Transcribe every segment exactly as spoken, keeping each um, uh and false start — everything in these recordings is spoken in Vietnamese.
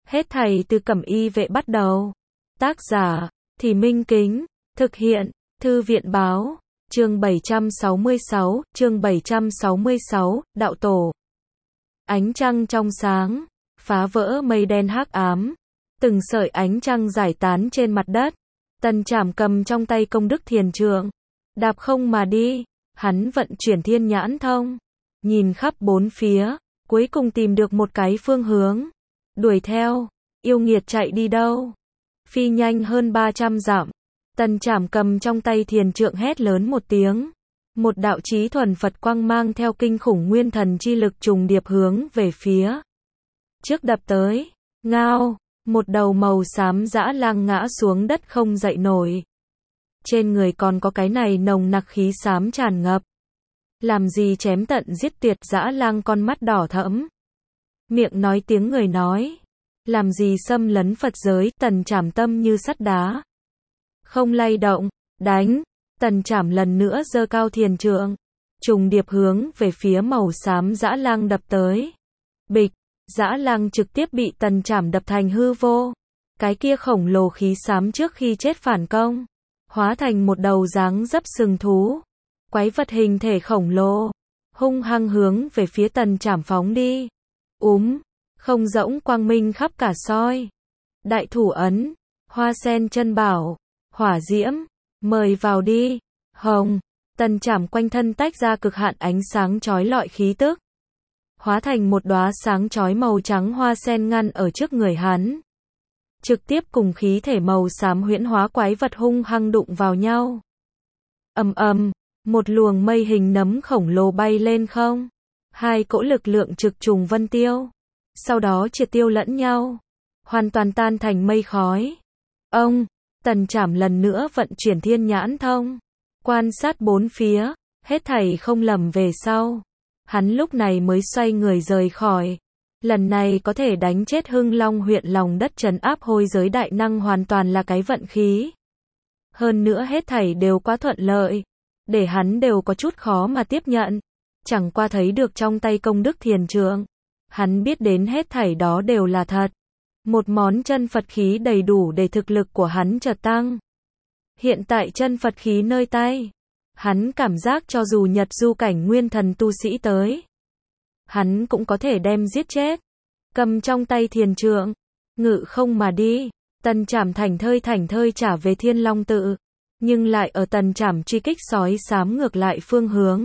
Hết thảy từ Cẩm Y Vệ bắt đầu. Tác giả, Thì Minh Kính. Thực hiện, Thư viện Báo. Chương bảy trăm sáu mươi sáu, chương bảy trăm sáu mươi sáu, Đạo Tổ. Ánh trăng trong sáng, phá vỡ mây đen hắc ám. Từng sợi ánh trăng giải tán trên mặt đất. Tần Trảm cầm trong tay công đức thiền trượng. Đạp không mà đi. Hắn vận chuyển thiên nhãn thông. Nhìn khắp bốn phía. Cuối cùng tìm được một cái phương hướng. Đuổi theo. Yêu nghiệt chạy đi đâu? Phi nhanh hơn ba trăm dặm. Tần Trảm cầm trong tay thiền trượng hét lớn một tiếng. Một đạo chí thuần Phật quang mang theo kinh khủng nguyên thần chi lực trùng điệp hướng về phía trước đập tới. Ngao, một đầu màu xám dã lang ngã xuống đất không dậy nổi. Trên người còn có cái này nồng nặc khí xám tràn ngập. Làm gì chém tận giết tuyệt, dã lang con mắt đỏ thẫm. Miệng nói tiếng người nói. Làm gì xâm lấn Phật giới, Tần Trảm tâm như sắt đá. Không lay động, đánh. Tần Trảm lần nữa giơ cao thiền trượng. Trùng điệp hướng về phía màu xám dã lang đập tới. Bịch, dã lang trực tiếp bị Tần Trảm đập thành hư vô. Cái kia khổng lồ khí xám trước khi chết phản công. Hóa thành một đầu dáng dấp sừng thú. Quái vật hình thể khổng lồ. Hung hăng hướng về phía Tần Trảm phóng đi. Úm, không rỗng quang minh khắp cả soi. Đại thủ ấn, hoa sen chân bảo, hỏa diễm, mời vào đi. Hồng, Tần Trảm quanh thân tách ra cực hạn ánh sáng chói lọi khí tức. Hóa thành một đóa sáng chói màu trắng hoa sen ngăn ở trước người hắn. Trực tiếp cùng khí thể màu xám huyễn hóa quái vật hung hăng đụng vào nhau. Ầm ầm, một luồng mây hình nấm khổng lồ bay lên không. Hai cỗ lực lượng trực trùng vân tiêu. Sau đó triệt tiêu lẫn nhau. Hoàn toàn tan thành mây khói. Ông, Tần Trảm lần nữa vận chuyển thiên nhãn thông. Quan sát bốn phía, hết thảy không lầm về sau. Hắn lúc này mới xoay người rời khỏi. Lần này có thể đánh chết Hưng Long huyện lòng đất trấn áp hôi giới đại năng hoàn toàn là cái vận khí. Hơn nữa hết thảy đều quá thuận lợi. Để hắn đều có chút khó mà tiếp nhận. Chẳng qua thấy được trong tay công đức thiền trượng. Hắn biết đến hết thảy đó đều là thật. Một món chân Phật khí đầy đủ để thực lực của hắn chợt tăng. Hiện tại chân Phật khí nơi tay. Hắn cảm giác cho dù Nhật du cảnh nguyên thần tu sĩ tới. Hắn cũng có thể đem giết chết. Cầm trong tay thiền trượng. Ngự không mà đi. Tần Trảm thảnh thơi thảnh thơi trả về Thiên Long tự. Nhưng lại ở Tần Trảm truy kích sói xám ngược lại phương hướng.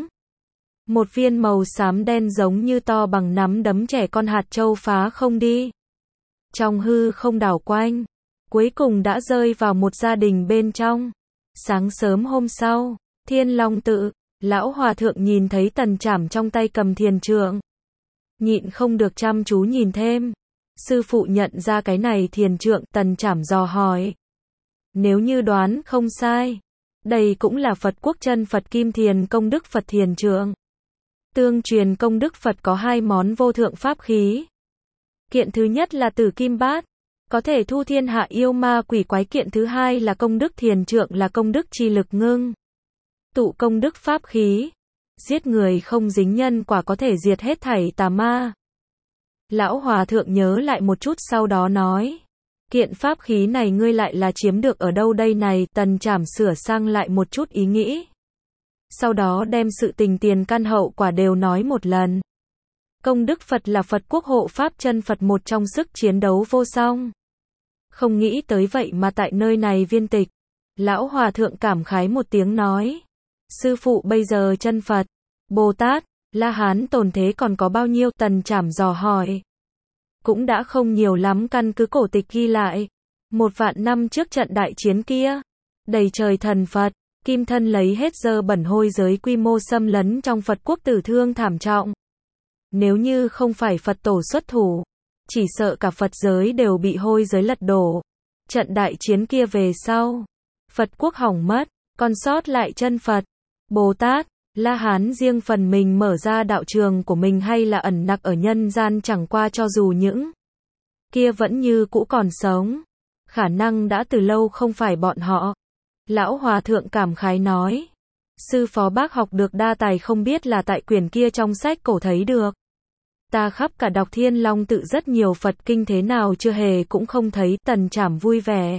Một viên màu xám đen giống như to bằng nắm đấm trẻ con hạt châu phá không đi. Trong hư không đảo quanh. Cuối cùng đã rơi vào một gia đình bên trong. Sáng sớm hôm sau, Thiên Long tự, lão hòa thượng nhìn thấy Tần Trảm trong tay cầm thiền trượng. Nhịn không được chăm chú nhìn thêm. Sư phụ nhận ra cái này thiền trượng, Tần Trảm dò hỏi. Nếu như đoán không sai, đây cũng là Phật quốc chân Phật kim thiền công đức Phật thiền trượng. Tương truyền công đức Phật có hai món vô thượng pháp khí. Kiện thứ nhất là Tử Kim Bát, có thể thu thiên hạ yêu ma quỷ quái. Kiện thứ hai là công đức thiền trượng, là công đức chi lực ngưng tụ công đức pháp khí. Giết người không dính nhân quả, có thể diệt hết thảy tà ma. Lão hòa thượng nhớ lại một chút sau đó nói. Kiện pháp khí này ngươi lại là chiếm được ở đâu đây này? Tần Trảm sửa sang lại một chút ý nghĩ. Sau đó đem sự tình tiền căn hậu quả đều nói một lần. Công đức Phật là Phật quốc hộ pháp chân Phật, một trong sức chiến đấu vô song. Không nghĩ tới vậy mà tại nơi này viên tịch. Lão hòa thượng cảm khái một tiếng nói. Sư phụ bây giờ chân Phật, Bồ Tát, La Hán tồn thế còn có bao nhiêu? Tần Trảm dò hỏi. Cũng đã không nhiều lắm, căn cứ cổ tịch ghi lại. Một vạn năm trước trận đại chiến kia. Đầy trời thần Phật, kim thân lấy hết dơ bẩn hôi giới, quy mô xâm lấn trong Phật quốc, tử thương thảm trọng. Nếu như không phải Phật tổ xuất thủ, chỉ sợ cả Phật giới đều bị hôi giới lật đổ. Trận đại chiến kia về sau, Phật quốc hỏng mất, còn sót lại chân Phật, Bồ Tát, La Hán riêng phần mình mở ra đạo trường của mình hay là ẩn nặc ở nhân gian. Chẳng qua cho dù những kia vẫn như cũ còn sống, khả năng đã từ lâu không phải bọn họ. Lão hòa thượng cảm khái nói. Sư phó bác học được đa tài, không biết là tại quyển kia trong sách cổ thấy được. Ta khắp cả đọc Thiên Long tự rất nhiều Phật kinh thế nào chưa hề cũng không thấy. Tần Trảm vui vẻ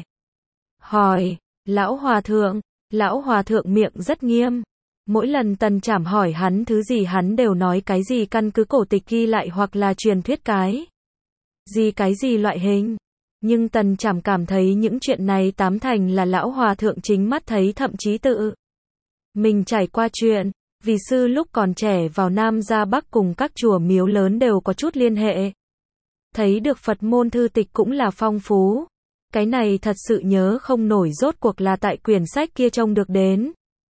hỏi, lão hòa thượng, lão hòa thượng miệng rất nghiêm. Mỗi lần Tần Trảm hỏi hắn thứ gì hắn đều nói cái gì căn cứ cổ tịch ghi lại hoặc là truyền thuyết cái gì cái gì loại hình. Nhưng Tần Trảm cảm thấy những chuyện này tám thành là lão hòa thượng chính mắt thấy, thậm chí tự mình trải qua chuyện. Vì sư lúc còn trẻ vào Nam ra Bắc cùng các chùa miếu lớn đều có chút liên hệ. Thấy được Phật môn thư tịch cũng là phong phú. Cái này thật sự nhớ không nổi rốt cuộc là tại quyển sách kia trông được đến.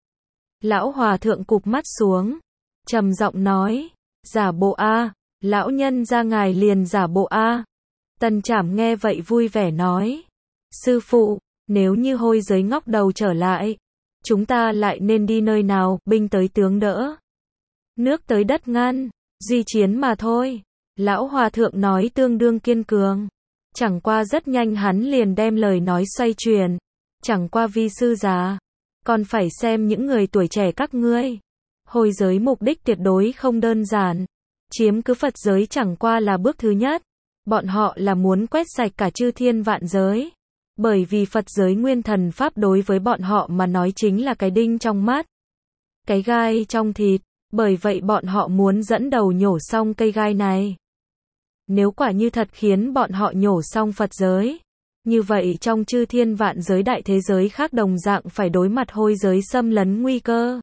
Lão hòa thượng cụp mắt xuống, trầm giọng nói, giả bộ a, lão nhân ra ngài liền giả bộ a. Tần Trảm nghe vậy vui vẻ nói, sư phụ, nếu như hôi giới ngóc đầu trở lại, chúng ta lại nên đi nơi nào? Binh tới tướng đỡ, nước tới đất ngăn, duy chiến mà thôi. Lão hòa thượng nói tương đương kiên cường. Chẳng qua rất nhanh hắn liền đem lời nói xoay chuyển. Chẳng qua vi sư già, còn phải xem những người tuổi trẻ các ngươi. Hôi giới mục đích tuyệt đối không đơn giản. Chiếm cứ Phật giới chẳng qua là bước thứ nhất. Bọn họ là muốn quét sạch cả chư thiên vạn giới. Bởi vì Phật giới nguyên thần pháp đối với bọn họ mà nói chính là cái đinh trong mắt, cái gai trong thịt. Bởi vậy bọn họ muốn dẫn đầu nhổ xong cây gai này. Nếu quả như thật khiến bọn họ nhổ xong Phật giới, như vậy trong chư thiên vạn giới đại thế giới khác đồng dạng phải đối mặt hôi giới xâm lấn nguy cơ.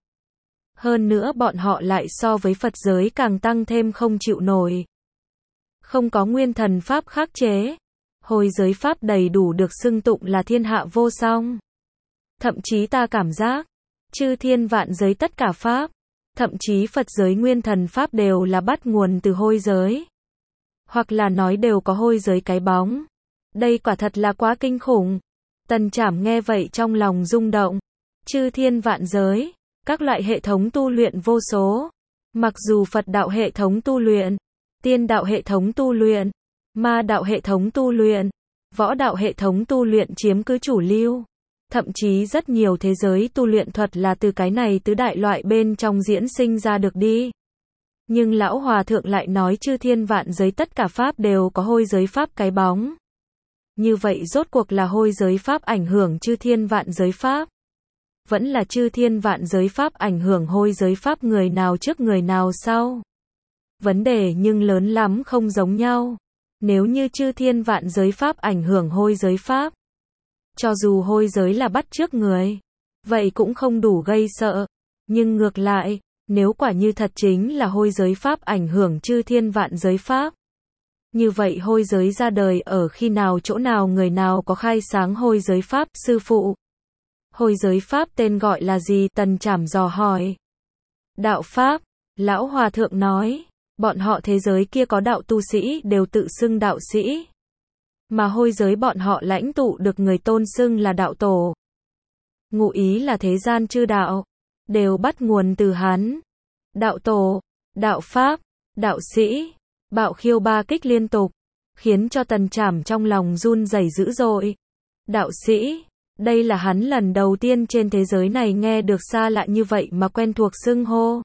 Hơn nữa bọn họ lại so với Phật giới càng tăng thêm không chịu nổi. Không có nguyên thần pháp khắc chế, hôi giới pháp đầy đủ được xưng tụng là thiên hạ vô song. Thậm chí ta cảm giác, chư thiên vạn giới tất cả pháp, thậm chí Phật giới nguyên thần pháp đều là bắt nguồn từ hôi giới. Hoặc là nói đều có hôi giới cái bóng. Đây quả thật là quá kinh khủng. Tần Trảm nghe vậy trong lòng rung động. Chư thiên vạn giới, các loại hệ thống tu luyện vô số. Mặc dù Phật đạo hệ thống tu luyện, tiên đạo hệ thống tu luyện, ma đạo hệ thống tu luyện, võ đạo hệ thống tu luyện chiếm cứ chủ lưu. Thậm chí rất nhiều thế giới tu luyện thuật là từ cái này tứ đại loại bên trong diễn sinh ra được đi. Nhưng lão hòa thượng lại nói chư thiên vạn giới tất cả pháp đều có hôi giới pháp cái bóng. Như vậy rốt cuộc là hôi giới pháp ảnh hưởng chư thiên vạn giới pháp? Vẫn là chư thiên vạn giới pháp ảnh hưởng hôi giới pháp, người nào trước người nào sau? Vấn đề nhưng lớn lắm không giống nhau. Nếu như chư thiên vạn giới pháp ảnh hưởng hôi giới pháp, cho dù hôi giới là bắt trước người, vậy cũng không đủ gây sợ. Nhưng ngược lại, nếu quả như thật chính là hôi giới pháp ảnh hưởng chư thiên vạn giới pháp, như vậy hôi giới ra đời ở khi nào chỗ nào người nào có khai sáng hôi giới pháp? Sư phụ, hôi giới pháp tên gọi là gì? Tần Trảm dò hỏi. Đạo pháp, lão hòa thượng nói, bọn họ thế giới kia có đạo tu sĩ đều tự xưng đạo sĩ. Mà hôi giới bọn họ lãnh tụ được người tôn xưng là đạo tổ. Ngụ ý là thế gian chư đạo đều bắt nguồn từ hắn. Đạo tổ, đạo pháp, đạo sĩ, bạo khiêu ba kích liên tục, khiến cho Tần Trảm trong lòng run rẩy dữ dội. Đạo sĩ, đây là hắn lần đầu tiên trên thế giới này nghe được xa lạ như vậy mà quen thuộc xưng hô.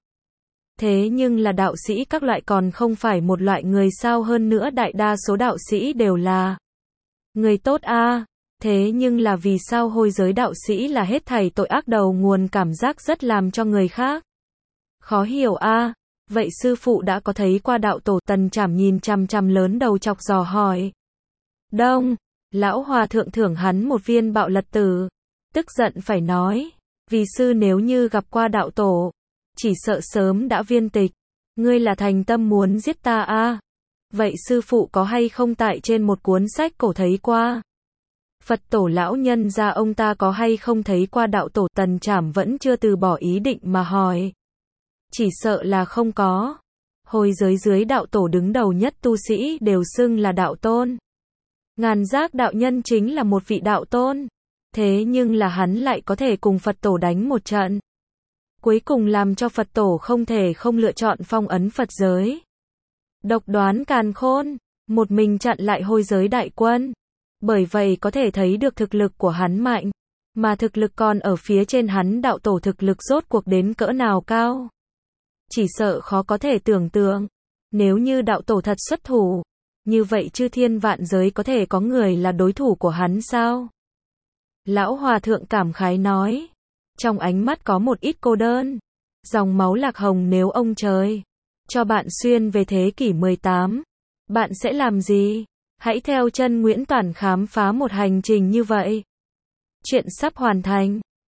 Thế nhưng là đạo sĩ các loại còn không phải một loại người sao? Hơn nữa đại đa số đạo sĩ đều là người tốt a. À. Thế nhưng là vì sao hôi giới đạo sĩ là hết thảy tội ác đầu nguồn? Cảm giác rất làm cho người khác khó hiểu a. À. Vậy sư phụ đã có thấy qua đạo tổ? Tần Trảm nhìn chằm chằm lớn đầu chọc dò hỏi. Đông, lão hòa thượng thưởng hắn một viên bạo lật tử, tức giận phải nói, vì sư nếu như gặp qua đạo tổ, chỉ sợ sớm đã viên tịch. Ngươi là thành tâm muốn giết ta a? À? Vậy sư phụ có hay không tại trên một cuốn sách cổ thấy qua? Phật tổ lão nhân gia ông ta có hay không thấy qua đạo tổ? Tần Trảm vẫn chưa từ bỏ ý định mà hỏi. Chỉ sợ là không có. Hồi giới dưới đạo tổ đứng đầu nhất tu sĩ đều xưng là đạo tôn. Ngàn Giác đạo nhân chính là một vị đạo tôn. Thế nhưng là hắn lại có thể cùng Phật tổ đánh một trận. Cuối cùng làm cho Phật tổ không thể không lựa chọn phong ấn Phật giới. Độc đoán càn khôn, một mình chặn lại hôi giới đại quân. Bởi vậy có thể thấy được thực lực của hắn mạnh. Mà thực lực còn ở phía trên hắn, đạo tổ thực lực rốt cuộc đến cỡ nào cao. Chỉ sợ khó có thể tưởng tượng. Nếu như đạo tổ thật xuất thủ, như vậy chư thiên vạn giới có thể có người là đối thủ của hắn sao? Lão Hòa Thượng cảm khái nói. Trong ánh mắt có một ít cô đơn. Dòng máu lạc hồng, nếu ông trời cho bạn xuyên về thế kỷ mười tám, bạn sẽ làm gì? Hãy theo chân Nguyễn Toản khám phá một hành trình như vậy. Chuyện sắp hoàn thành.